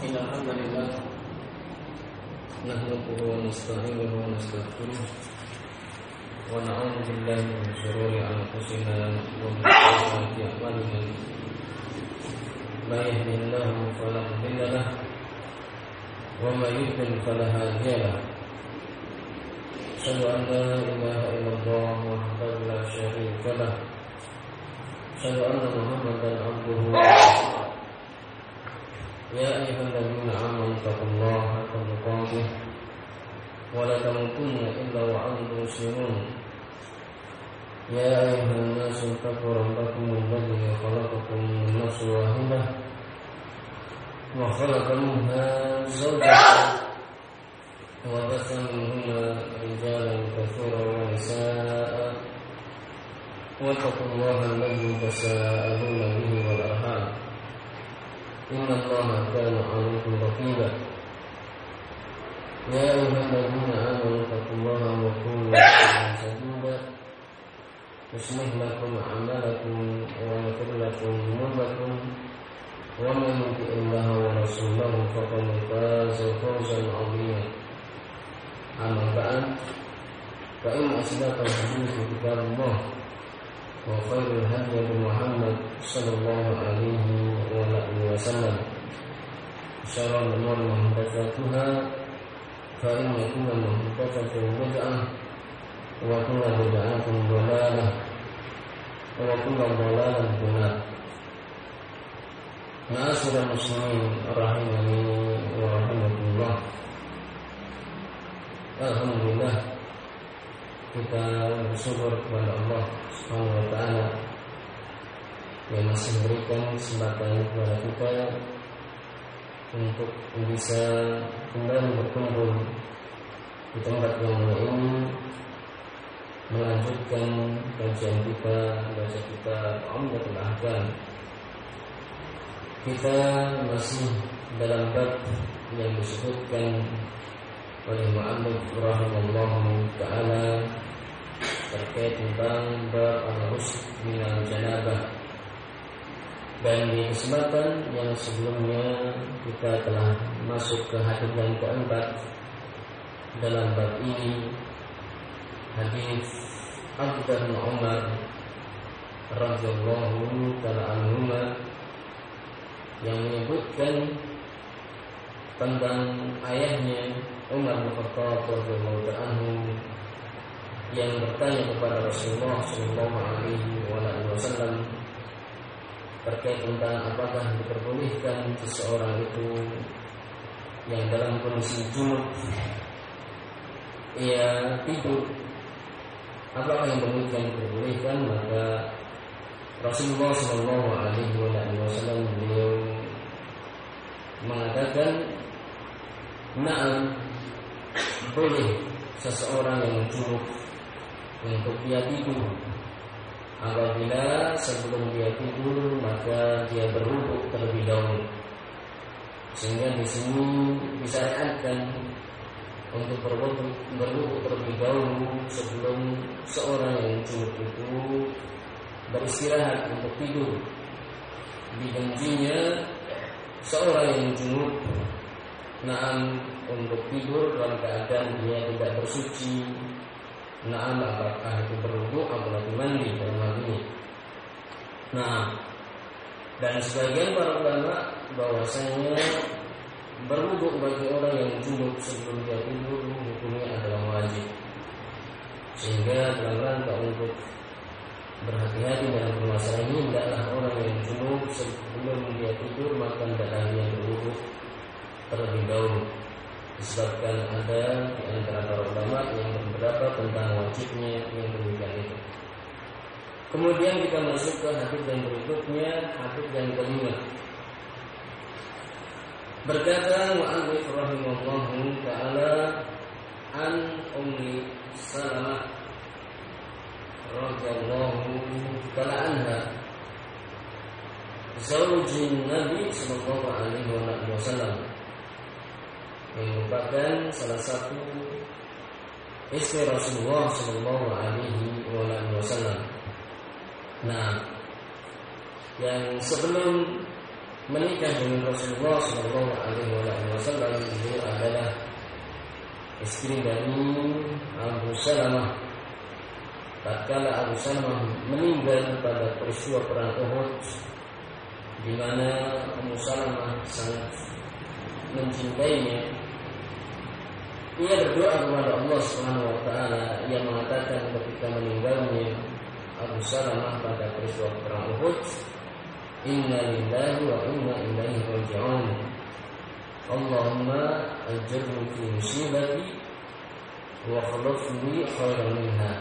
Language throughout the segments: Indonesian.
إن الحمد لله نحمده ونستعينه ونستغفره ونعوذ بالله من شرور أنفسنا ومن سيئات أعمالنا من يهده الله فلا مضل له ومن يضلل فلا هادي له أشهد أن لا إله إلا الله وحده لا شريك له أشهد أن محمدا عبده ورسوله يا أيها الذين آمنوا اتقوا الله حق تقاته ولا تموتن إلا وأنتم مسلمون يا أيها الناس اتقوا ربكم الذي خلقكم من نفس واحدة وخلق منها زوجها وبث منهما رجالا كثيرا ونساء واتقوا الله الذي تساءلون به والأرحام إن الله كان عليكم رقيبا يا أيها الذين آمنوا اتقوا الله وقولوا قولا سديدا يصلح لكم أعمالكم ويغفر لكم ذنوبكم ومن يطع الله ورسوله فقد فاز فوزا عظيما أما بعد فإن أصدق الحديث كتاب الله وخير الهدي محمد صلى الله عليه وسلم شر الأمور محدثاتها فإن كل محدثة بدعة وكل بدعة ضلالة وكل ضلالة في النار. Ma'asyiral muslimin rahimani wa rahimakumullah. Alhamdulillah, kita bersyukur kepada Allah Subhanahu wa taala yang masih memberikan kesempatan kepada kita untuk bisa kembali berkumpul di tempat yang mulia ini, melanjutkan kajian kita, baca kita Umdatul Ahkam. Kita masih dalam bab yang disebutkan oleh mu'allif rahimahullah ta'ala terkait tentang bab al-ghusl minal janabah. Dan di kesempatan yang sebelumnya kita telah masuk ke hadis yang keempat dalam bab ini, hadis Abdullah bin Umar radhiyallahu ta'ala anhuma yang menyebutkan tentang ayahnya Umar bin Khattab radhiyallahu ta'ala anhu yang bertanya kepada Rasulullah sallallahu alaihi wasallam terkait tentang apakah diperbolehkan seseorang itu yang dalam kondisi junub ia tidur, apakah yang demikian diperbolehkan? Maka Rasulullah sallallahu alaihi wasallam beliau mengatakan, na'am, boleh seseorang yang junub untuk dia tidur apabila sebelum dia tidur maka dia berwudu terlebih dahulu. Sehingga di sini disyariatkan untuk berwudu terlebih dahulu sebelum seorang yang junub itu beristirahat untuk tidur. Dijanjinya seorang yang junub na'am untuk tidur dalam keadaan dia tidak bersuci. Na'am, apakah itu berwudu apalagi mandi dalam hal ini. Nah, dan sebagian para ulama bahwasanya berwudu bagi orang yang junub sebelum dia tidur hukumnya adalah wajib. Sehingga dalam rangka untuk berhati-hati dalam permasalahan ini, hendaklah orang yang junub sebelum dia tidur maka hendaklah dia berwudu terlebih dahulu. Disebabkan ada di antara para ulama yang berpendapat tentang wajibnya yang demikian itu. Kemudian kita masuk ke hadis yang berikutnya, hadis yang kelima. Berkata mu'allif rahimahullahu ta'ala an Ummi Salamah radhiyallahu ta'ala anha zaujin Nabi sallallahu alaihi wasallam, yang merupakan salah satu istri Rasulullah sallallahu alaihi wasallam. Nah, yang sebelum menikah dengan Rasulullah Shallallahu Alaihi Wasallam. Beliau adalah istri dari Abu Salamah. Tatkala Abu Salamah meninggal pada peristiwa perang Uhud, di mana Abu Salamah sangat mencintainya, ia berdoa kepada Allah Subhanahu Wa Taala. Ia mengatakan ketika meninggalnya Abu Salamah pada peristiwa perang Uhud, Inna lillahi wa inna ilaihi raji'un. Allahumma ajirni fi musibati wa khlufni khairan minha.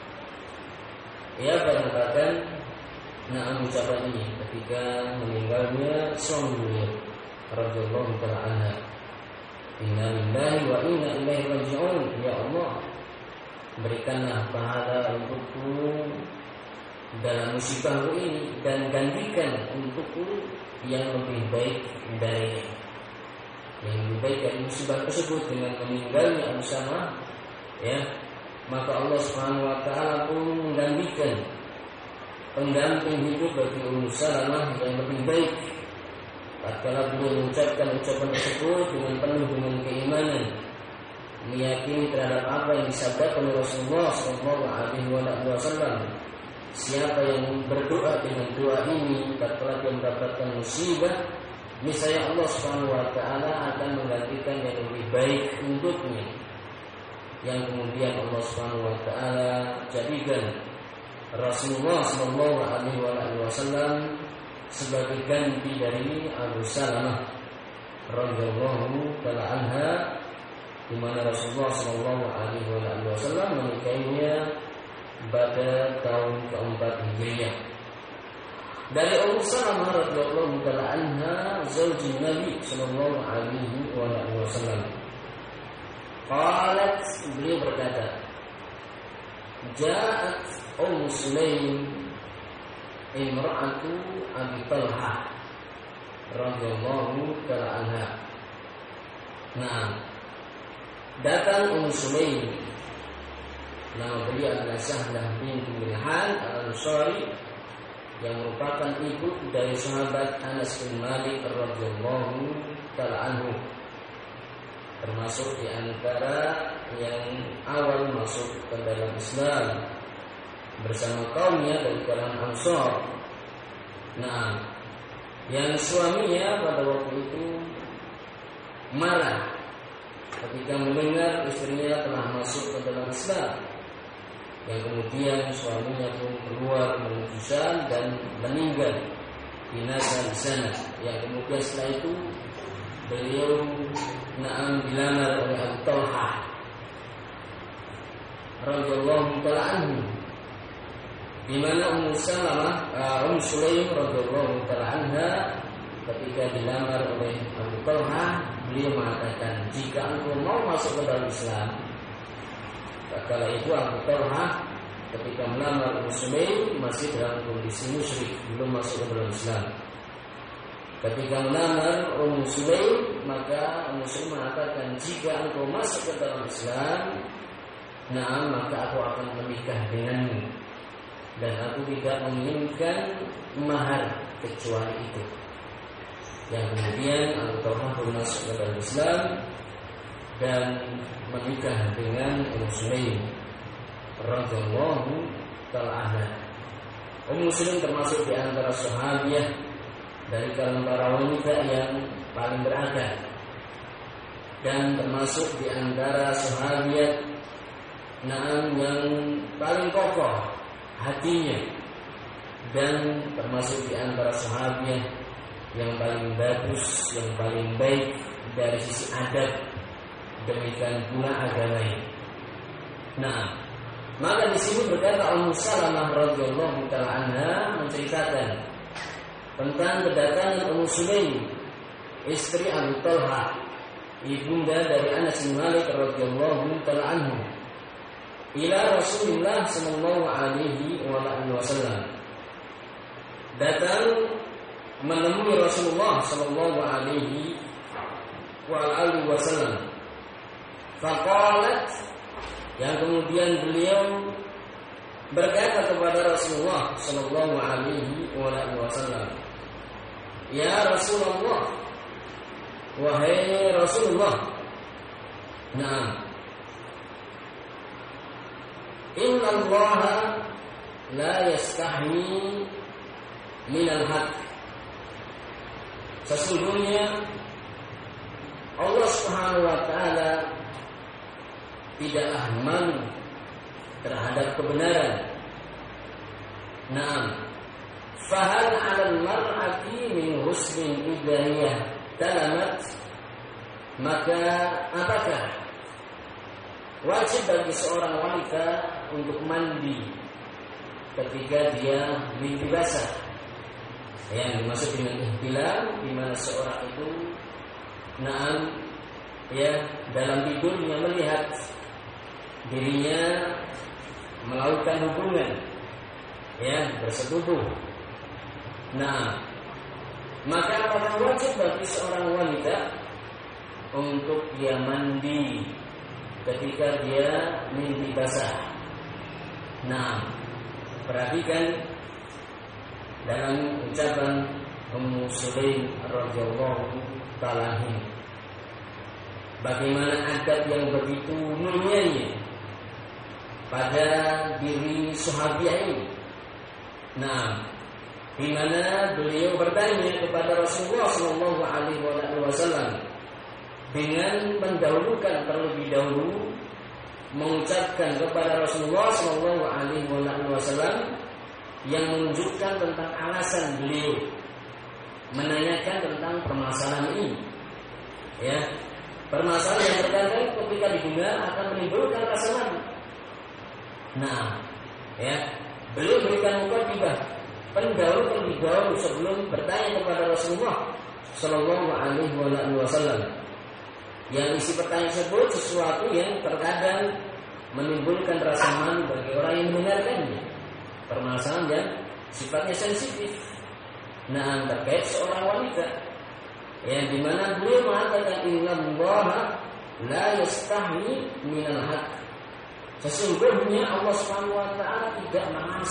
Ia mengatakan ucapan ini ketika meninggalnya suami beliau radhiyallahu ta'ala anha. Inna lillahi wa inna ilaihi raji'un. Ya Allah, berikanlah pahala untukku dalam musibahku ini dan gantikan untukku yang lebih baik dari musibah tersebut. Dengan meninggalnya Abu Salamah, ya, maka Allah Subhanahu Wa Taala pun menggantikan pengganti hidup bagi Ummu Salamah yang lebih baik. Tatkala beliau mengucapkan ucapan tersebut dengan keimanan, meyakini terhadap apa yang disabdakan oleh Rasulullah Shallallahu Alaihi Wasallam. Siapa yang berdoa dengan doa ini tatkala dia mendapatkan musibah, niscaya Allah Subhanahu Wa Taala akan menggantikan yang lebih baik untuknya, yang kemudian Allah Subhanahu Wa Taala jadikan Rasulullah Shallallahu Alaihi Wasallam sebagai ganti dari Abu Salamah radhiyallahu ta'ala anha, di mana Rasulullah Shallallahu Alaihi Wasallam menikahinya pada tahun keempat Hijriah. Dari Ummu Salamah radhiyallahu ta'ala anha, zauji Nabi Shallallahu Alaihi Wasallam, qalat, beliau berkata, ja'at Ummu Sulaim imra'atu Abi Talha radhiyallahu ta'ala anha. Datang Ummu Sulaim, nama beliau adalah Sahlah binti Milhan al-Ansari, yang merupakan ibu dari sahabat Anas bin Malik radhiyallahu ta'ala anhu, termasuk di antara yang awal masuk ke dalam Islam bersama kaumnya dari kalangan Ansar. Yang suaminya pada waktu itu marah ketika mendengar istrinya telah masuk ke dalam Islam, yang kemudian suaminya pun keluar menuju Syam dan meninggal binasa di sana. Yang kemudian setelah itu beliau dilamar oleh Abu Talha radhiyallahu ta'ala anhu, di mana Ummu Sulaim radhiyallahu ta'ala anha ketika dilamar oleh Abu Talha, beliau mengatakan, jika engkau mau masuk ke dalam Islam. Kala itu Abu Talha ketika melamar Ummu Sulaim masih dalam kondisi musyrik, belum masuk ke dalam Islam. Ketika melamar Ummu Sulaim, maka Ummu Sulaim mengatakan, jika engkau masuk ke dalam Islam, maka aku akan menikah denganmu, dan aku tidak menginginkan mahar kecuali itu. Yang kemudian Abu Talha pun masuk ke dalam Islam dan menikah dengan Ummu Sulaim radhiyallahu ta'ala anha. Ummu Sulaim termasuk di antara sahabiah dari kalangan para wanita yang paling beradab, dan termasuk di antara sahabiat yang paling kokoh hatinya, dan termasuk di antara sahabiah yang paling bagus, yang paling baik dari sisi adab, demikian pula agamanya. Maka di sini berkata Ummu Salamah radhiyallahu ta'ala anha menceritakan tentang kedatangan Ummu Sulaim, istri Abu Talha, ibunda dari Anas bin Malik radhiyallahu ta'ala anhu, ila Rasulullah sallallahu alaihi wasallam. Datang menemui Rasulullah sallallahu alaihi wasallam. Faqalat, yang kemudian beliau berkata kepada Rasulullah sallallahu alaihi wasallam, Ya Rasulullah, wahai Rasulullah, na'am, inna Allaha la yastahyi minal haq. Sesungguhnya Allah Subhanahu wa taala tidaklah malu terhadap kebenaran. Naam. Fahal 'alal mar'ati min husnin idahiyah talamat, maka apakah wajib bagi seorang wanita untuk mandi ketika dia mimpi basah? Yang dimaksud dengan ihtilam, di mana seorang itu naam dalam tidurnya melihat dirinya melakukan hubungan bersetubuh. Nah, maka apakah wajib bagi seorang wanita untuk dia mandi ketika dia mimpi basah? Nah, perhatikan dalam ucapan Ummu Sulaim radhiyallahu ta'ala anha, bagaimana adab yang begitu mulianya pada diri sahabiah ini. Nah, di mana beliau bertanya kepada Rasulullah sallallahu alaihi wasallam dengan mendahulukan terlebih dahulu mengucapkan kepada Rasulullah sallallahu alaihi wasallam yang menunjukkan tentang alasan beliau menanyakan tentang permasalahan ini. Permasalahan yang terkadang ketika didengar akan menimbulkan rasa malu. Nah, beliau berikan mukadimah pendahulu terlebih dahulu sebelum bertanya kepada Rasulullah sallallahu alaihi wasallam. Yang isi pertanyaan tersebut sesuatu yang terkadang menimbulkan rasa malu bagi orang yang mendengarkannya. Permasalahan yang sifatnya sensitif. Nah, terkait seorang wanita yang dimana beliau mengatakan innallaha la yastahyi minal haq. Sesungguhnya Allah Subhanahu wa taala tidak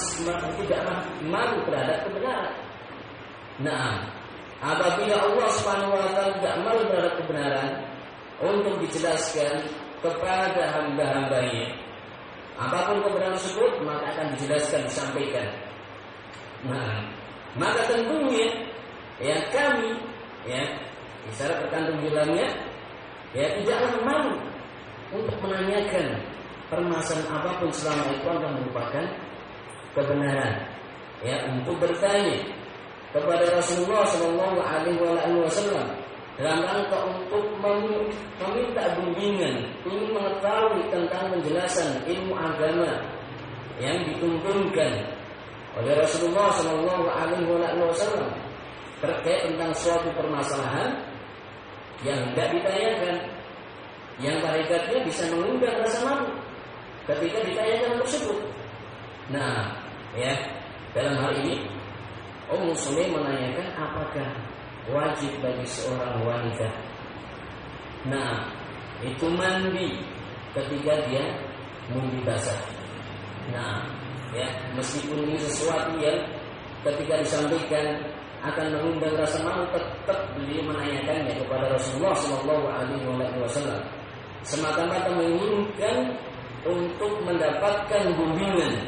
malu terhadap kebenaran. Nah, apabila Allah Subhanahu wa taala tidak malu terhadap kebenaran untuk dijelaskan kepada hamba-hambanya, apapun kebenaran tersebut maka akan dijelaskan, disampaikan. Nah, maka tentunya kami isyarat terkandung di dalamnya tidaklah malu untuk menanyakan permasalahan apapun selama itu akan merupakan kebenaran. Untuk bertanya kepada Rasulullah sallallahu alaihi wasallam dalam rangka untuk meminta bimbingan, ingin mengetahui tentang penjelasan ilmu agama yang dituntunkan oleh Rasulullah sallallahu alaihi wasallam terkait tentang suatu permasalahan yang tidak ditanyakan, yang hakikatnya bisa mengundang rasa malu ketika ditanyakan tersebut. Nah, dalam hal ini Ummu Sulaim menanyakan apakah wajib bagi seorang wanita itu mandi ketika dia mimpi basah. Nah, meskipun ini sesuatu yang ketika disampaikan akan mengundang rasa malu, tetap beliau menanyakannya kepada Rasulullah sallallahu alaihi wasallam semata-mata menginginkan untuk mendapatkan bimbingan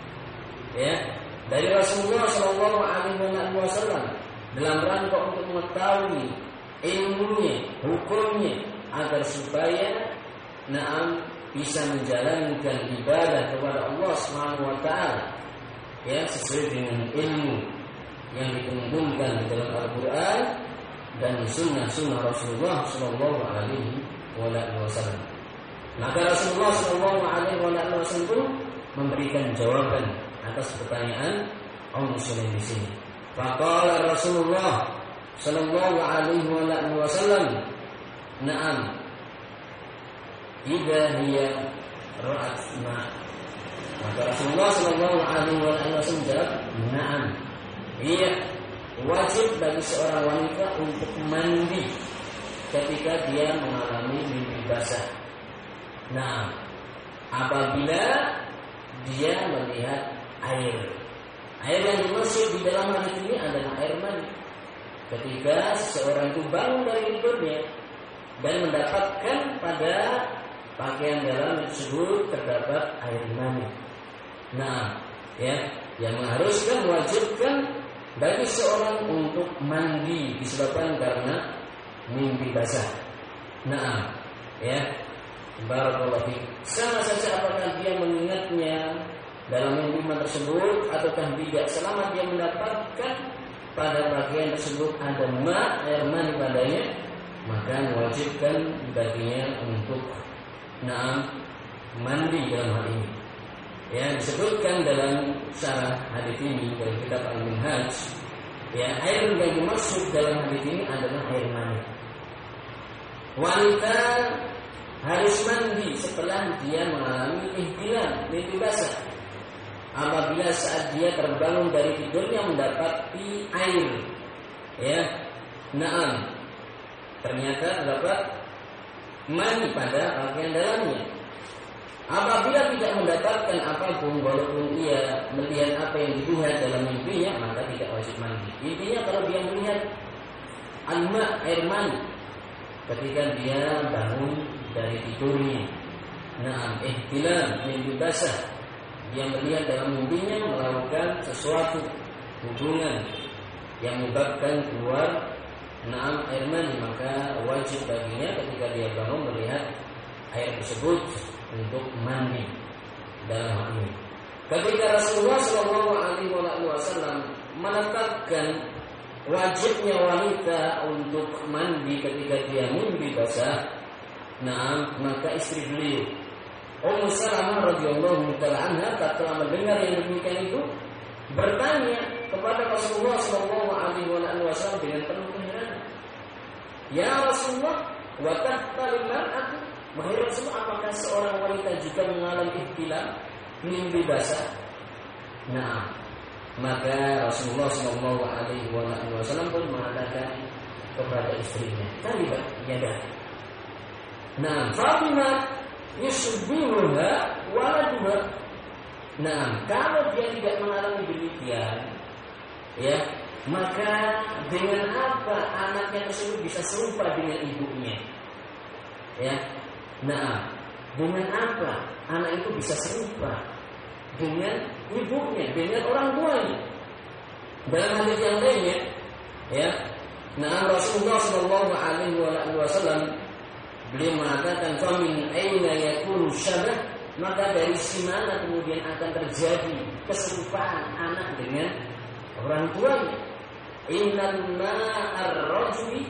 dari Rasulullah sallallahu alaihi wasallam dalam rangka untuk mengetahui ilmunya, hukumnya, agar supaya bisa menjalankan ibadah kepada Allah Subhanahu wa taala sesuai dengan ilmu yang dituntunkan di dalam Al-Qur'an dan sunnah Rasulullah sallallahu alaihi wasallam. Maka Rasulullah sallallahu alaihi wasallam pun memberikan jawaban atas pertanyaan Ummu Sulaim di sini. Faqala Rasulullah sallallahu alaihi wasallam, "Na'am. Idza hiya ra'at ma." Maka Rasulullah sallallahu alaihi wasallam menjawab, "Na'am. Iya, wajib bagi seorang wanita untuk mandi ketika dia mengalami mimpi basah. Nah, apabila dia melihat air yang dimaksud di dalam hadis ini adalah air mani. ketika seseorang itu bangun dari tidurnya dan mendapatkan pada pakaian dalam tersebut terdapat air mani. Nah, ya, yang mengharuskan, mewajibkan bagi seorang untuk mandi disebabkan karena mimpi basah. Nah, ya, barakallahu fiik. Sama saja apakah dia mengingatnya dalam mimpi tersebut ataukah tidak, selama dia mendapatkan pada pakaian tersebut ada air mani padanya, maka mewajibkan baginya untuk mandi dalam hal ini. Ya, disebutkan dalam syarah hadis ini dari kitab Al-Minhaj, ya, air yang dimaksud dalam hadis ini adalah air mani. Wanita harus mandi setelah dia mengalami ihtilam, mimpi basah. Apabila saat dia terbangun dari tidurnya mendapati air, ya, ternyata terdapat mani pada pakaian dalamnya. Apabila tidak mendapatkan apapun, walaupun ia melihat apa yang dilihat dalam mimpinya, maka tidak wajib mandi. Intinya kalau dia melihat air mani ketika dia bangun dari tidurnya, ihtilam, mimpi basah, dia melihat dalam mimpinya melakukan sesuatu hubungan yang menyebabkan keluar air mani, maka wajib baginya ketika dia bangun melihat air tersebut untuk mandi dalam hal ini. Ketika Rasulullah SAW menetapkan wajibnya wanita untuk mandi ketika dia mimpi basah, maka istri beliau Ummu Salamah radhiyallahu taala anha tatkala mendengar yang demikian itu bertanya kepada Rasulullah SAW dengan penuh keheranan, "Ya Rasulullah, wa tahtalil mar'atu?" Wahai Rasulullah, apakah seorang wanita juga mengalami ihtilam, mimpi basah? Maka Rasulullah SAW pun mengatakan kepada istrinya, "Kalimat yada." Fatimah yusbihuha waladuha. Kalau dia tidak mengalami demikian, ya, maka dengan apa anaknya tersebut bisa serupa dengan ibunya? Ya. Dengan apa anak itu bisa serupa dengan ibunya, dengan orang tuanya? Dalam hadis yang lainnya, ya, Rasulullah SAW beliau mengatakan, "Famin aina yakunu syabah?" Maka dari mana kemudian akan terjadi keserupaan anak dengan orang tuanya? Innal ma'ar rajuli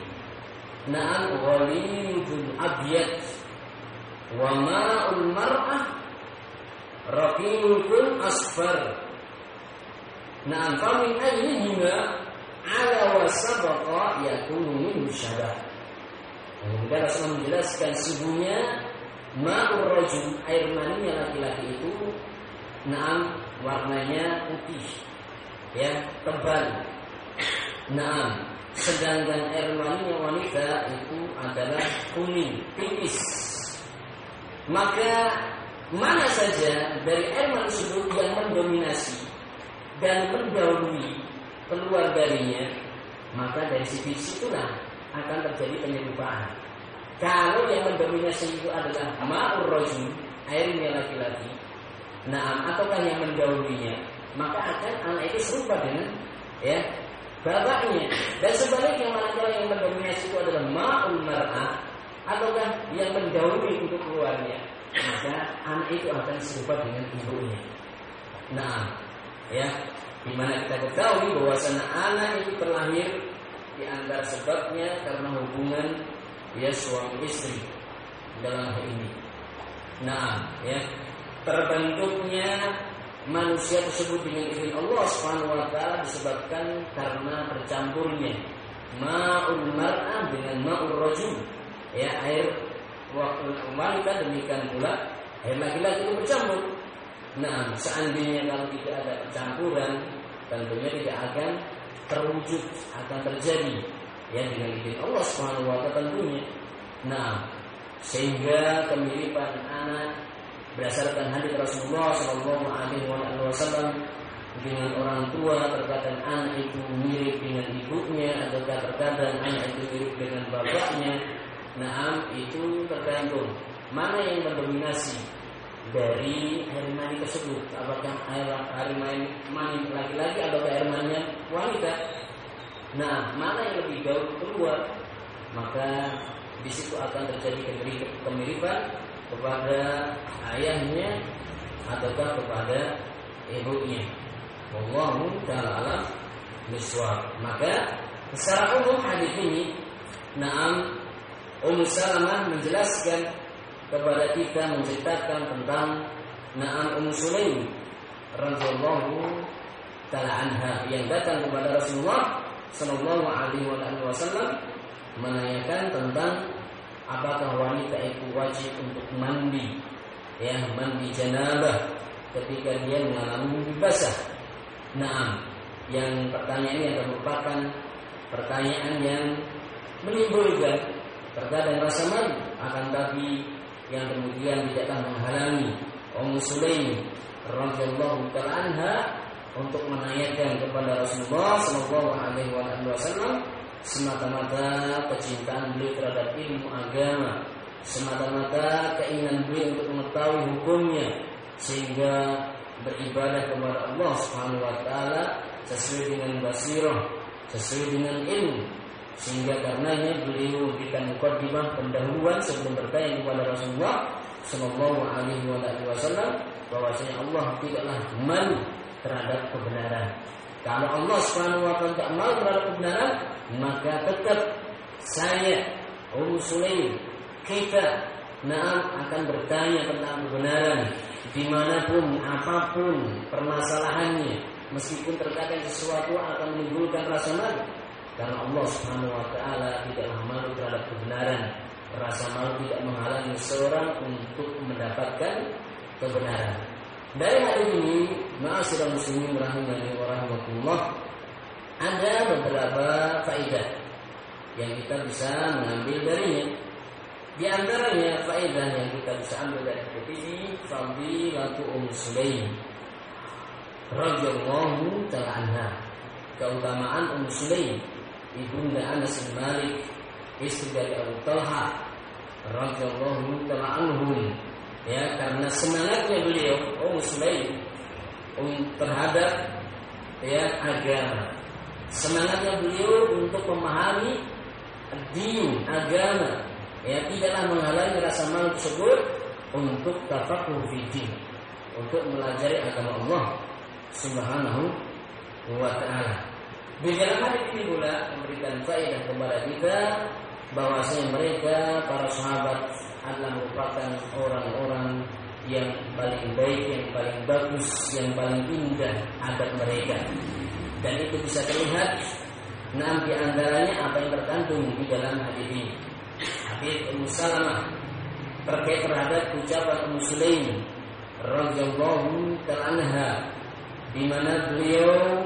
ghalidun abyad wa ma'ul mar'ah raqiqun asfar. Famin ayyihima ala wa sabaqa yakunu min syabah. Kemudian Rasulullah menjelaskan sungguhnya ma'ur rajul, air maninya laki-laki itu warnanya putih, ya, tebal. Sedangkan air maninya wanita itu adalah kuning, tipis. Maka mana saja dari air mani tersebut yang mendominasi dan mendahului keluar darinya, maka dari sisi itulah akan terjadi penyerupaan. Kalau yang mendominasi itu adalah ma'ur rajul, airnya laki-laki, ataukah yang mendahulunya, maka akan anak itu serupa dengan, ya, bapaknya. Dan sebaliknya, manakala yang mendominasi itu adalah ma'ul mar'ah, ataukah yang mendahului untuk keluarnya, maka anak itu akan serupa dengan ibunya. Ya, dimana kita ketahui bahwasanya anak itu terlahir di antara sebabnya karena hubungan, ya, suami istri dalam hal ini. Ya, terbentuknya manusia tersebut dengan izin Allah Subhanahu wa taala disebabkan karena bercampurnya ma'ul mar'ah dengan ma'ul rajul, ya, air wanita demikian pula air laki-laki itu bercampur. Seandainya kalau tidak ada percampuran, tentunya tidak akan terwujud, akan terjadi, ya, dengan izin Allah Subhanahu wa taala tentunya. Sehingga kemiripan anak berdasarkan hadis Rasulullah SAW dengan orang tua, terkadang anak itu mirip dengan ibunya atau ataukah terkadang anak itu mirip dengan bapaknya. Naam, itu tergantung mana yang mendominasi dari air mani tersebut. Apakah air mani laki-laki atau air mani wanita? Nah, mana yang lebih jauh keluar, maka di situ akan terjadi kemiripan kepada ayahnya ataukah kepada ibunya. Wallahu ta'ala alam bisawab. Maka secara umum hadis ini, Naam, Ummu Salamah menjelaskan kepada kita, menceritakan tentang Naam Ummu Sulaim radhiyallahu ta'ala anha yang datang kepada Rasulullah sallallahu alaihi wasallam menanyakan tentang apakah wanita itu wajib untuk mandi, ya, mandi janabah ketika dia mengalami mimpi basah. Naam, yang pertanyaan ini adalah merupakan pertanyaan yang menimbulkan terkadang rasa malu, akan tapi yang kemudian tidaklah menghalangi Ummu Sulaim radhiyallahu ta'ala anha untuk menanyakan kepada Rasulullah sallallahu alaihi wasallam semata-mata kecintaan beliau terhadap ilmu agama, semata-mata keinginan beliau untuk mengetahui hukumnya sehingga beribadah kepada Allah Subhanahu wa taala sesuai dengan basirah, sesuai dengan ilmu, sehingga karenanya beliau memberikan mukadimah pendahuluan sebelum bertanya kepada Rasulullah sallallahu alaihi wasallam bahwasanya Allah tidaklah malu terhadap kebenaran. Kalau Allah Subhanahu wa taala tidak malu terhadap kebenaran, maka tetap saya, Ummu Sulaim, kita akan bertanya tentang kebenaran dimanapun, apapun permasalahannya, meskipun terkadang sesuatu akan menimbulkan rasa malu, karena Allah Subhanahu wa taala tidaklah malu terhadap kebenaran. Rasa malu tidak menghalangi seorang untuk mendapatkan kebenaran. Dari hadis ini, ma'asyiral muslimin rahimani wa rahimakumullah, ada beberapa faedah yang kita bisa mengambil darinya. Di antaranya faedah yang kita bisa ambil dari hadis ini, fadilatu Ummu Sulaim radhiyallahu ta'ala anha, keutamaan Ummu Sulaim ibunda Anas bin Malik, istri dari Abu Talha radhiyallahu ta'ala anhum, ya, karena semangatnya beliau Ummu Sulaim terhadap, ya, agama, semangatnya beliau untuk memahami din, agama, ya, tidaklah menghalangi rasa malu tersebut untuk tafaqquh fi din, untuk mempelajari agama Allah Subhanahu wa taala. Di dalam hadis ini pula memberikan faedah kepada kita bahwasanya mereka para sahabat adalah merupakan orang-orang yang paling baik, yang paling bagus, yang paling indah adab mereka. Dan itu bisa terlihat di antaranya apa yang terkandung di dalam hadis ini. Hadis Ummu Salamah terkait terhadap ucapan Ummu Sulaim radhiyallahu ta'ala anha, di mana beliau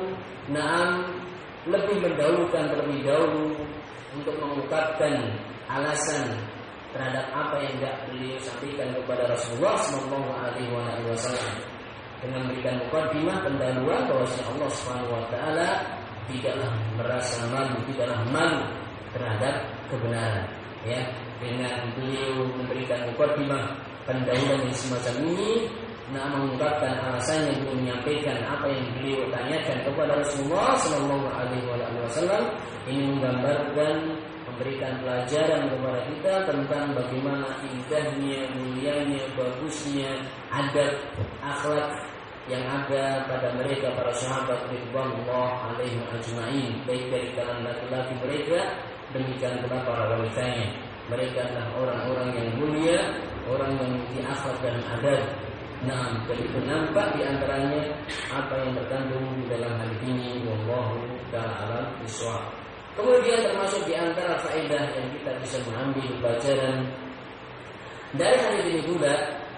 lebih mendahulukan terlebih dahulu untuk mengungkapkan alasan terhadap apa yang tidak beliau sampaikan kepada Rasulullah sallallahu alaihi wasallam dengan memberikan mukadimah pendahuluan bahwasanya Allah Subhanahu wa taala tidaklah merasa malu, tidaklah malu terhadap kebenaran, ya. Dengan beliau memberikan mukadimah pendahuluan yang semacam ini, mengungkapkan alasannya, beliau menyampaikan apa yang beliau tanyakan kepada Rasulullah sallallahu alaihi wasallam. Ini menggambarkan, memberikan pelajaran kepada kita tentang bagaimana indahnya, mulianya, bagusnya adab, akhlak yang ada pada mereka para sahabat ridwanullah alaihim ajma'in, baik dari kalangan laki-laki mereka demikian pula para wanitanya. Mereka adalah orang-orang yang mulia, orang yang memiliki akhlak dan adab. Jadi itu nampak di antaranya apa yang terkandung di dalam hadis ini. Wallahu ta'ala bishawab. Kemudian termasuk di antara faedah yang kita bisa mengambil pelajaran dari hadis ini juga,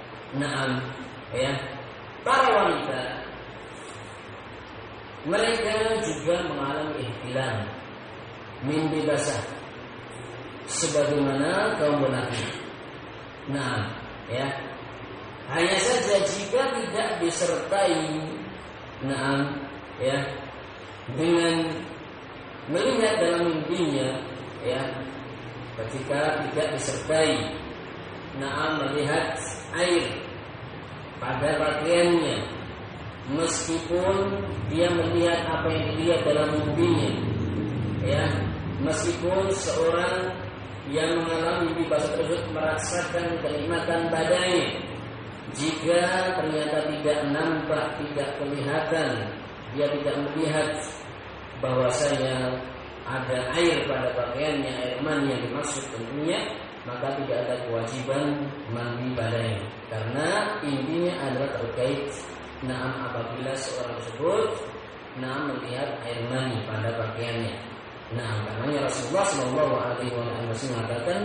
para wanita mereka juga mengalami ihtilam, mimpi basah, sebagaimana kaum lelaki. Hanya saja jika tidak disertai dengan melihat dalam mimpinya, ya, ketika tidak disertai melihat air pada pakaiannya, meskipun dia melihat apa yang dilihat dalam mimpinya, ya, meskipun seorang yang mengalami mimpi basah tersebut merasakan kenikmatan badannya, jika ternyata tidak nampak, tidak kelihatan, dia tidak melihat bahwasanya ada air pada pakaiannya, air mani yang dimaksud tentunya, maka tidak ada kewajiban mandi padanya, karena intinya adalah terkait apabila seorang tersebut melihat air mani pada pakaiannya. Karena Rasulullah Shallallahu Alaihi Wasallam mengatakan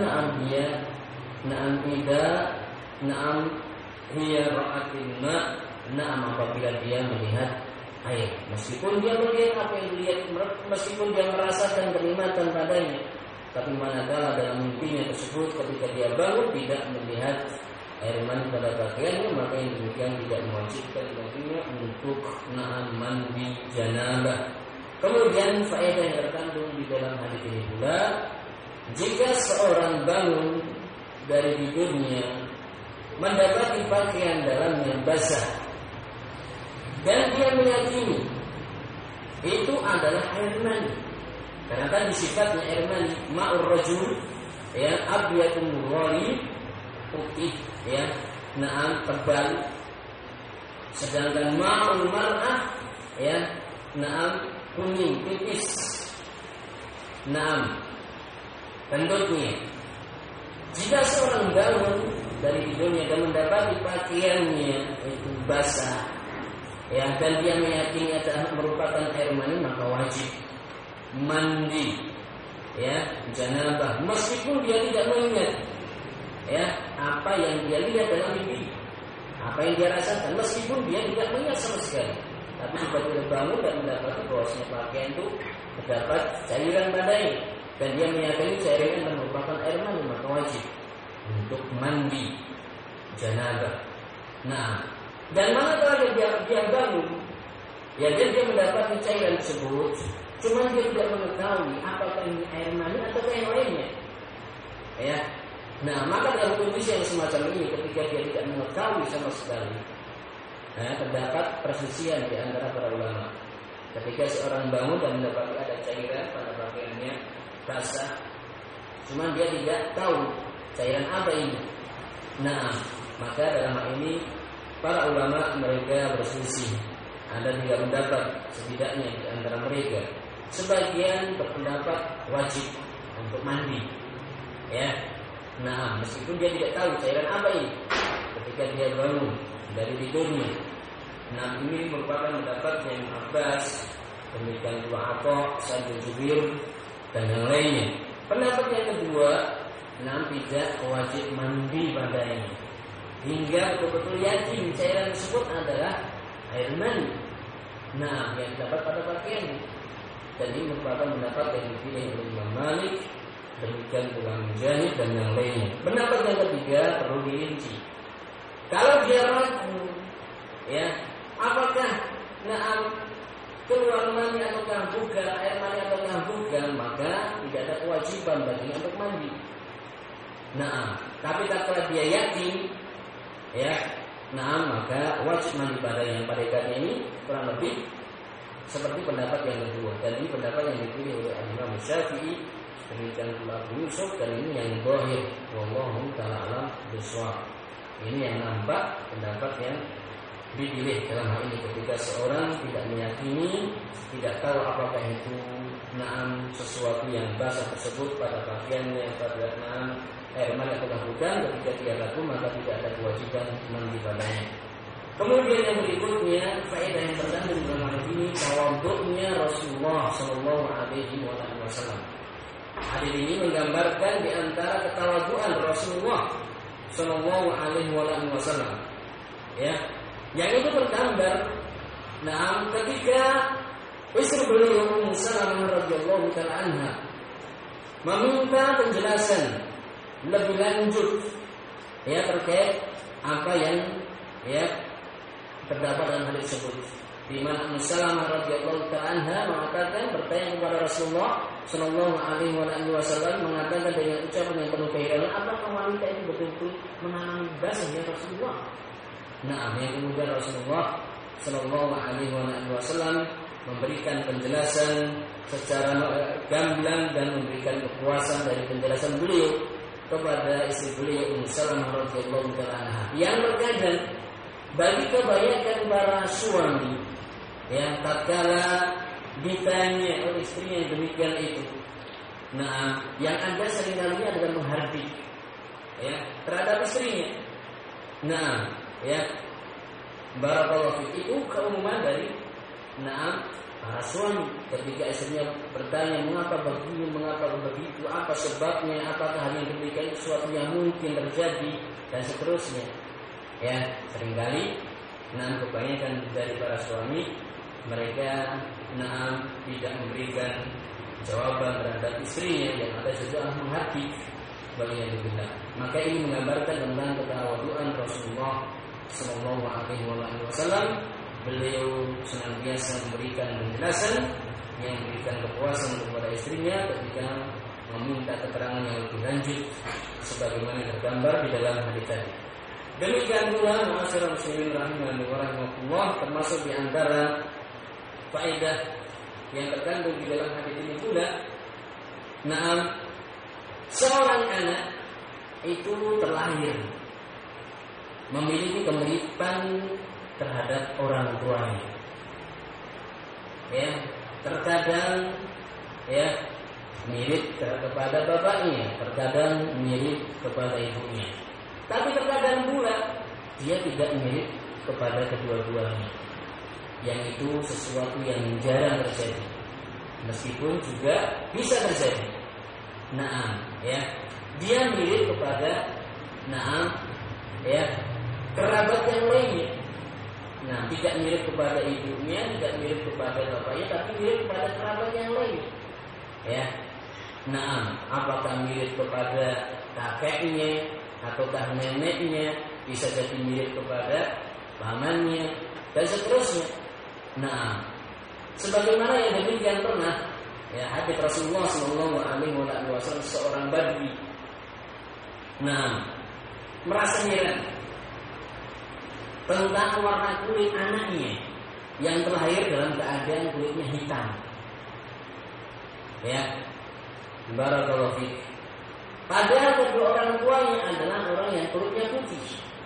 hiya ra'atin apabila dia melihat air, meskipun dia melihat apa yang dilihat, meskipun dia merasakan kenikmatan padanya, tapi manakala dalam mimpinya tersebut ketika dia bangun tidak melihat air mani pada pakaiannya, maka yang demikian tidak mewajibkan baginya untuk mandi janabah. Kemudian faedah yang terkandung di dalam hadis ini pula, jika seorang bangun dari tidurnya mendapati pakaian dalamnya basah dan dia meyakini itu adalah air mani, karena tadi sifatnya air mani ma'ur rajul, ya, abyadun ghali, putih, ya, tebal, sedangkan ma'ul mar'ah, ya, kuning, tipis, bentuknya. Jika seorang bangun dari tidurnya dan mendapati pakaiannya itu basah, ya, dan dia meyakini adalah merupakan air mani, maka wajib mandi, ya, janabah, meskipun dia tidak mengingat, ya, apa yang dia lihat dalam mimpi, apa yang dia rasakan, meskipun dia tidak mengingat sama sekali, tapi tiba-tiba bangun dan mendapati bahwasanya pakaian itu terdapat cairan padanya, dan dia meyakini cairan itu merupakan air mani, maka wajib untuk mandi janabah. Dan manakala dia bangun, ya, dan dia mendapati cairan tersebut, cuma dia tidak mengetahui apakah ini air mani atau yang lainnya, ya. Maka dalam kondisi yang semacam ini, ketika dia tidak mengetahui sama sekali, terdapat perselisihan di antara para ulama. Ketika seorang bangun dan mendapati ada cairan pada pakaiannya basah, cuma dia tidak tahu cairan apa ini. Maka dalam hal ini para ulama mereka berselisih. Ada 3 pendapat setidaknya di antara mereka. Sebagian berpendapat wajib untuk mandi, ya. Meskipun dia tidak tahu cairan apa ini ketika dia bangun dari tidurnya. Ini merupakan pendapat yang Abbas, demikian pula Atha, Sa'id bin Jubair, dan yang lainnya. Pendapat yang kedua, tidak wajib mandi padanya hingga betul-betul yakin cairan tersebut adalah air mani, yang dapat pada pakaian. Dan ini merupakan pendapat yang dipilih oleh Imam Malik, demikian pula Mujahid dan yang lainnya. Pendapat yang ketiga perlu dirinci. Kalau dia ragu, ya, apakah keluar mani ataukah bukan, air mani ataukah bukan, maka tidak ada kewajiban baginya untuk mandi. Tapi tatkala dia yakin, ya, maka wajib mandi padanya. Pada ikatnya ini kurang lebih seperti pendapat yang kedua, dan ini pendapat yang dipilih oleh Imam Syafi'i, demikian pula Abu Yusuf, dan ini yang zahir, wallahu ta'ala a'lam bishawab. Ini yang nampak pendapat yang dipilih dalam hal ini, ketika seorang tidak meyakini, tidak tahu apakah itu sesuatu yang basah tersebut pada pakaiannya, pada air mani atau bukan. Ketika dia ragu, maka tidak ada kewajiban mandi padanya. Kemudian yang berikutnya, faedah yang terkandung dalam hadis ini, tawadhu'nya Rasulullah Shallallahu Alaihi Wasallam. Hadis ini menggambarkan di antara ketawadhu'an Rasulullah Shallallahu Alaihi Wasallam, ya, yang itu tergambar, ketika istri beliau Ummu Salamah radhiyallahu taala anha meminta penjelasan lebih lanjut, ya, terkait apa yang, ya, terdapat dalam hadis tersebut. di mana Ummu Salamah radhiyallahu ta'ala anha mengatakan bertanya kepada Rasulullah sallallahu alaihi wasallam mengatakan dengan ucapan yang penuh keheranan, apakah wanita itu betul-betul mengalami basah ya Rasulullah? Nah, yang kemudian Rasulullah sallallahu alaihi wasallam memberikan penjelasan secara gamblang dan memberikan kepuasan dari penjelasan beliau kepada istri beliau Ummu Salamah radhiyallahu ta'ala anha. Yang terkadang bagi kebanyakan para suami yang tatkala ditanya oleh istrinya yang demikian itu, nah yang ada seringkali adalah menghardik ya terhadap istrinya. Nah ya barakallahu fiik, itu keumuman dari para suami ketika istrinya bertanya mengapa begini, mengapa begitu, apa sebabnya, apakah hal yang demikian sesuatu yang mungkin terjadi dan seterusnya. Ya, seringkali kebanyakan dari para suami mereka tidak memberikan jawaban terhadap istrinya yang ada sudah menghati bagian kita. Maka ini menggambarkan tentang ketawaduan Rasulullah sallallahu alaihi wasallam. Beliau senantiasa memberikan penjelasan yang memberikan kepuasan kepada istrinya ketika meminta keterangan yang lebih lanjut sebagaimana tergambar di dalam hadis tadi. Demikian pula ma'asyiral muslimin rahimani wa rahimakumullah, termasuk di antara faedah yang terkandung di dalam hadis ini pula, seorang anak itu terlahir memiliki kemiripan terhadap orang tuanya. Ya, terkadang ya mirip kepada bapaknya, terkadang mirip kepada ibunya. Tapi terkadang pula dia tidak mirip kepada kedua-duanya. Yang itu sesuatu yang jarang terjadi. Meskipun juga bisa terjadi. Ya. Dia mirip kepada kerabat yang lainnya. Tidak mirip kepada ibunya, tidak mirip kepada bapaknya, tapi mirip kepada kerabat yang lain. Ya. Apakah mirip kepada kakeknya ataukah neneknya, bisa jadi mirip kepada pamannya dan seterusnya. Sebagaimana yang demikian pernah ya hadis Rasulullah sallallahu alaihi wasallam, seorang badui merasa heran tentang warna kulit anaknya yang terlahir dalam keadaan kulitnya hitam. Ya, barakallahu fiik. Padahal kedua orang tuanya adalah orang yang kulitnya putih.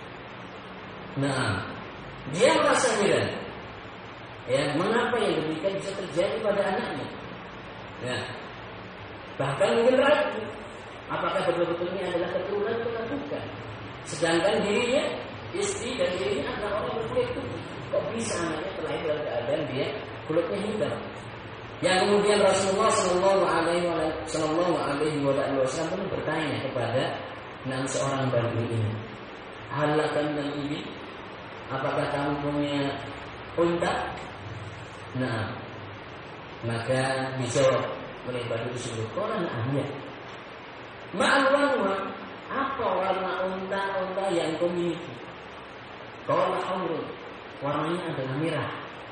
Dia merasa heran. Ya, mengapa yang demikian bisa terjadi pada anaknya? Ya. Bahkan mungkin ragu, apakah betul-betulnya adalah keturunan atau bukan? Sedangkan dirinya, istri dan dirinya adalah orang berkulit putih. Kok bisa anaknya terlahir dalam keadaan dia kulitnya hitam? Yang kemudian Rasulullah sallallahu alaihi wasallam pun bertanya kepada seorang badui ini, "Halakan nabi, apakah kamu punya unta?" Maka dijawab oleh badui tersebut, "Qala na'am." "Ma'alwanwa, apa warna unta yang kau miliki?" "Qala hamrun." Warnanya adalah merah.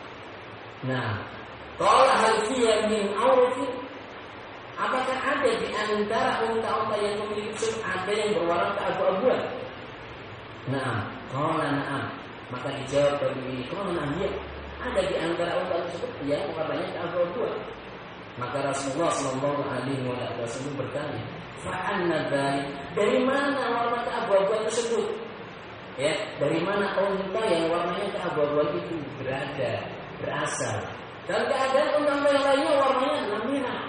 Qala hal fiya min awfi, apakah ada di antara unta-unta yang memiliki ada yang berwarna keabu-abuan? Qala na'am. Maka dijawab badui ini, qala na'am, ya, ada di antara unta tersebut yang warnanya keabu-abuan. Maka Rasulullah sallallahu alaihi wasallam bertanya, "Fa'anna dzalik?" Dari mana warna keabu-abuan tersebut? Ya, dari mana unta yang warnanya keabu-abuan itu berasal? Dalam keadaan unta yang lainnya warnanya adalah merah.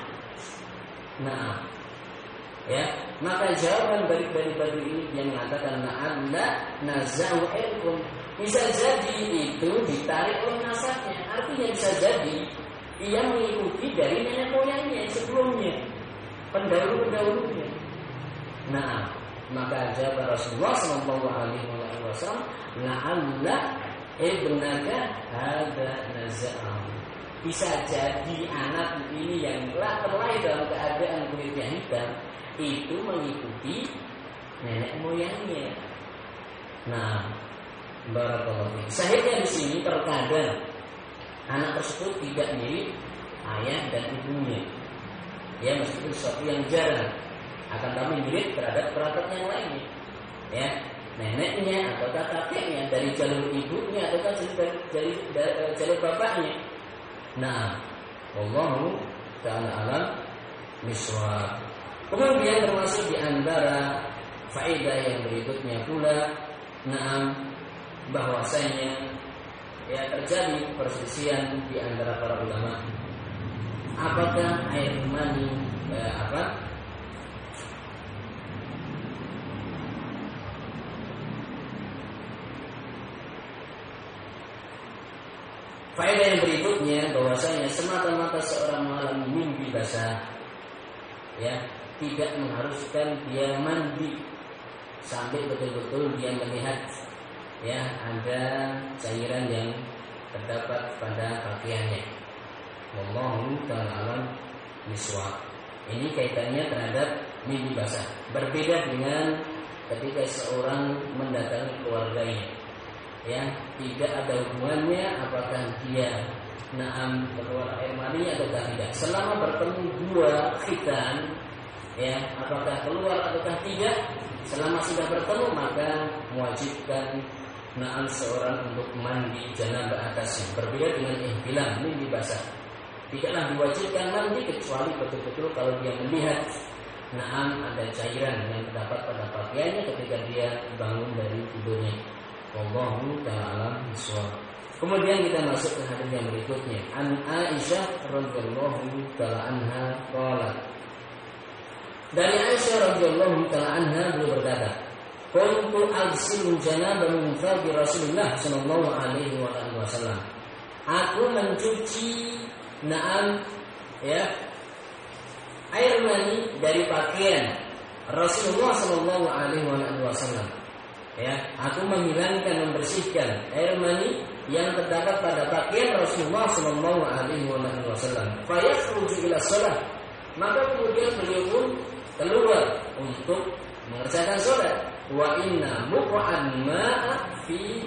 Ya, maka jawaban dari badui ini yang mengatakan na'alla nazau ilkum, bisa jadi itu ditarik oleh nasabnya. Artinya bisa jadi ia mengikuti dari nenek moyangnya sebelumnya, pendahulu-pendahulunya. Maka jawaban Rasulullah sallallahu alaihi wasallam, la'alla ibnaka hadza nazau, bisa jadi anak ini yang telah terlahir dalam keadaan kulitnya hitam itu mengikuti nenek moyangnya. Barakallahu fiik. Sahihnya di sini terkadang anak tersebut tidak mirip ayah dan ibunya. Ya, meskipun sesuatu yang jarang, akan tapi mirip terhadap kerabat yang lainnya. Ya, neneknya atau kakeknya dari jalur ibunya atau dari jalur bapaknya. Nah, wallahu ta'ala alam miswab. Kemudian termasuk di antara faedah yang berikutnya pula, bahwasanya ya terjadi perselisihan di antara para ulama. Apakah air mani faedah yang berikutnya bahwasanya semata-mata seorang mengalami mimpi basah, ya, tidak mengharuskan dia mandi sampai betul-betul dia melihat ya ada cairan yang terdapat pada pakaiannya. Wallahu ta'ala alam bisawab. Ini kaitannya terhadap mimpi basah. Berbeda dengan ketika seorang mendatangi keluarganya. Ya, tidak ada hubungannya apakah dia keluar air mani atau tidak. Selama bertemu dua khitan, ya, apakah keluar ataukah tidak, selama sudah bertemu maka mewajibkan seorang untuk mandi janabah atasnya. Berbeda dengan ihtilam, mimpi basah. Tidaklah diwajibkan mandi kecuali betul-betul kalau dia melihat ada cairan yang terdapat pada pakaiannya ketika dia bangun dari tidurnya. Wallahu ta'ala bisawab. Kemudian kita masuk ke hadis yang berikutnya. An Aisyah radhiyallahu ta'ala anha qalat. Dari Aisyah radhiyallahu ta'ala anha beliau berkata, "Kuntu aghsilu janabah min thawbi Rasulullah sallallahu alaihi wasallam." Aku mencuci air mani dari pakaian Rasulullah sallallahu alaihi wasallam. Ya, aku menghilangkan, membersihkan air mani yang terdapat pada pakaian Rasulullah sallallahu alaihi wasallam. Fa yakhruju ila shalah. Maka kemudian beliau pun keluar untuk mengerjakan salat. Wa inna buqa'an ma'a fi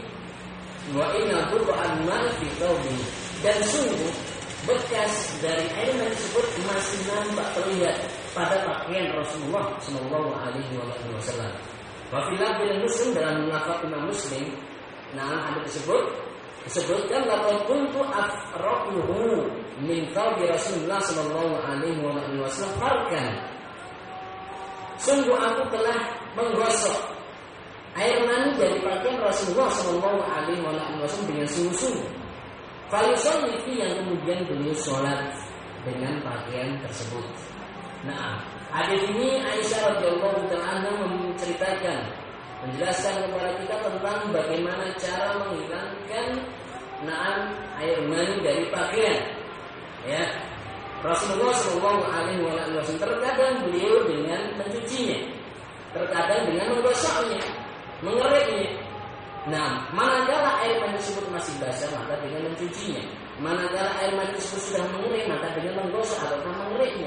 thawbi. Dan sungguh bekas dari air mani tersebut masih nampak terlihat pada pakaian Rasulullah sallallahu alaihi wasallam. Wa fi lafzil Muslim, dalam lafaz Imam Muslim, hadis tersebut disebutkan laqad kuntu afraquhu min thawbi Rasulullah sallallahu alaihi wasallam farkan. Sungguh aku telah menggosok air mani dari pakaian Rasulullah sallallahu alaihi wasallam dengan sungguh-sungguh. Falusalli fi, yang kemudian beliau sholat dengan pakaian tersebut. Hadis ini Aisyah radhiyallahu ta'ala menceritakan, menjelaskan kepada kita tentang bagaimana cara menghilangkan air mani dari pakaian. Ya, Rasulullah sallallahu alaihi wasallam terkadang beliau dengan mencucinya, terkadang dengan menggosoknya, mengereknya. Manakala air mani tersebut masih basah maka dengan mencucinya. Manakala air mani tersebut sudah mengering maka dengan menggosok atau mengereknya.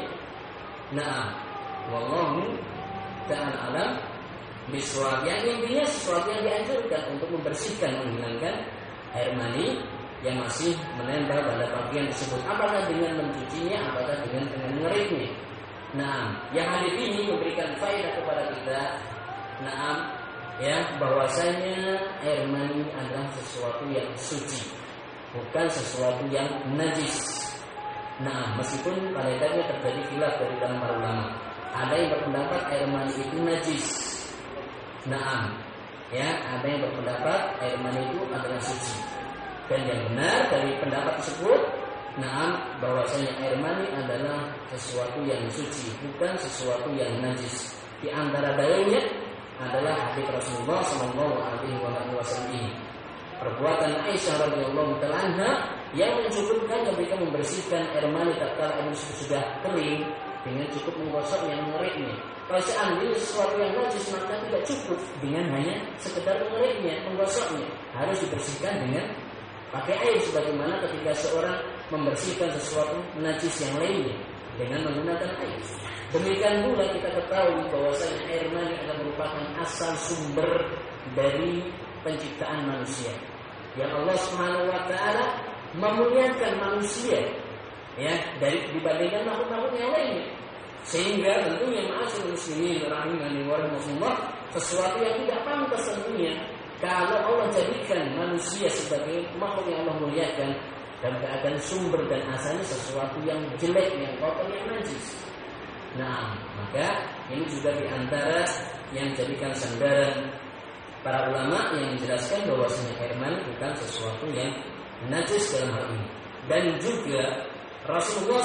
Wallahu ta'ala alam bisawab. Yang intinya sesuatu yang dianjurkan untuk membersihkan, menghilangkan air mani yang masih menempel pada pakaian tersebut. Apakah dengan mencucinya, apakah dengan mengereknya. Yang hadis ini memberikan faedah kepada kita, bahwasanya air mani adalah sesuatu yang suci, bukan sesuatu yang najis. Meskipun pada dasarnya terjadi khilaf dari dalam para ulama. Ada yang berpendapat air mani itu najis. Ada yang berpendapat air mani itu adalah suci. Dan yang benar dari pendapat tersebut, bahwasanya air mani adalah sesuatu yang suci, bukan sesuatu yang najis. Di antara dalilnya adalah hadis Rasulullah sallallahu alaihi wasallam ini. Perbuatan Aisyah radhiyallahu ta'ala anha yang mencukupkan ketika membersihkan air mani tatkala air sudah kering dengan cukup menggosok yang mengereknya. Kalau seandainya sesuatu yang najis maka tidak cukup dengan hanya sekedar mengereknya, menggosoknya. Harus dibersihkan dengan pakai air, sebagaimana ketika seorang membersihkan sesuatu najis yang lainnya dengan menggunakan air. Demikian pula kita ketahui bahwasanya air mani adalah merupakan asal sumber dari penciptaan manusia. Yang Allah Subhanahu wa taala memuliakan manusia ya dari dibandingkan makhluk-makhluk yang lainnya. Sehingga tentunya ma'asyiral muslimin rahimani wa rahimakumullah, sesuatu yang tidak pantas tentunya kalau Allah jadikan manusia sebagai makhluk yang Allah muliakan dalam keadaan sumber dan asalnya sesuatu yang jelek, yang kotor, yang najis. Nah, maka ini juga diantara yang jadikan sandaran para ulama yang menjelaskan bahwasanya air mani bukan sesuatu yang najis dalam hal ini. Dan juga Rasulullah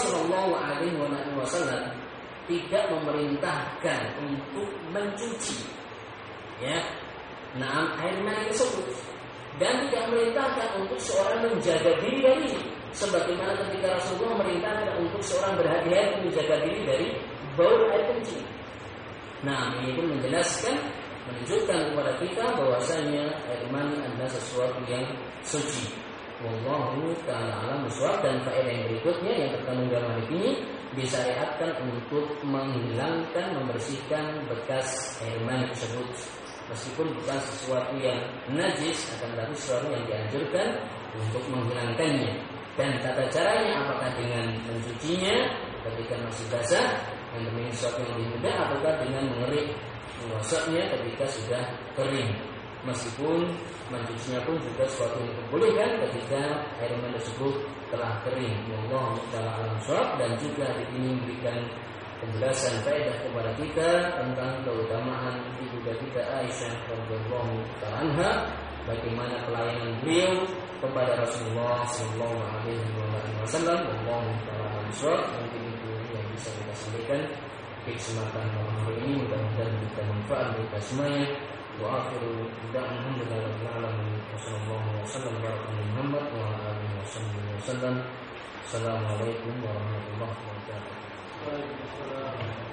SAW tidak memerintahkan untuk mencuci ya air mani tersebut, dan tidak memerintahkan untuk seorang menjaga diri dari sebagaimana ketika Rasulullah memerintahkan untuk seorang berhati-hati menjaga diri dari bau air kencing. Nah, ini pun menjelaskan, menunjukkan kepada kita bahwasanya air mani adalah sesuatu yang suci. Wallahu ta'ala a'lam bishawab. Dan faedah yang berikutnya yang terkandung dalam hadis ini, disyariatkan untuk menghilangkan, membersihkan bekas air mani tersebut. Meskipun bukan sesuatu yang najis, akan tetapi sesuatu yang dianjurkan untuk menghilangkannya. Dan tata caranya apakah dengan mencucinya ketika masih basah, yang demikian sesuatu yang lebih mudah, ataukah dengan mengerik, mengosoknya ketika sudah kering. Meskipun mencucinya pun juga sesuatu yang diperbolehkan ketika air mani tersebut telah kering. Wallahu ta'ala a'lam bishawab. Dan juga di sini memberikan penjelasan faedah kepada kita tentang keutamaan ibunda kita Aisyah radhiyallahu ta'ala anha, bagaimana pelayanan beliau kepada Rasulullah sallallahu alaihi wasallam. Wallahu ta'ala a'lam bishawab. Mungkin itu yang bisa kita sampaikan di kesempatan malam hari ini, mudah-mudahan kita manfaat kita semuanya. Wa akhiru da'wana alhamdulillahi rabbil alamin. Wassallallahu wasallam ala Muhammad wa ala alihi wasallam. Assalamualaikum warahmatullahi wabarakatuh.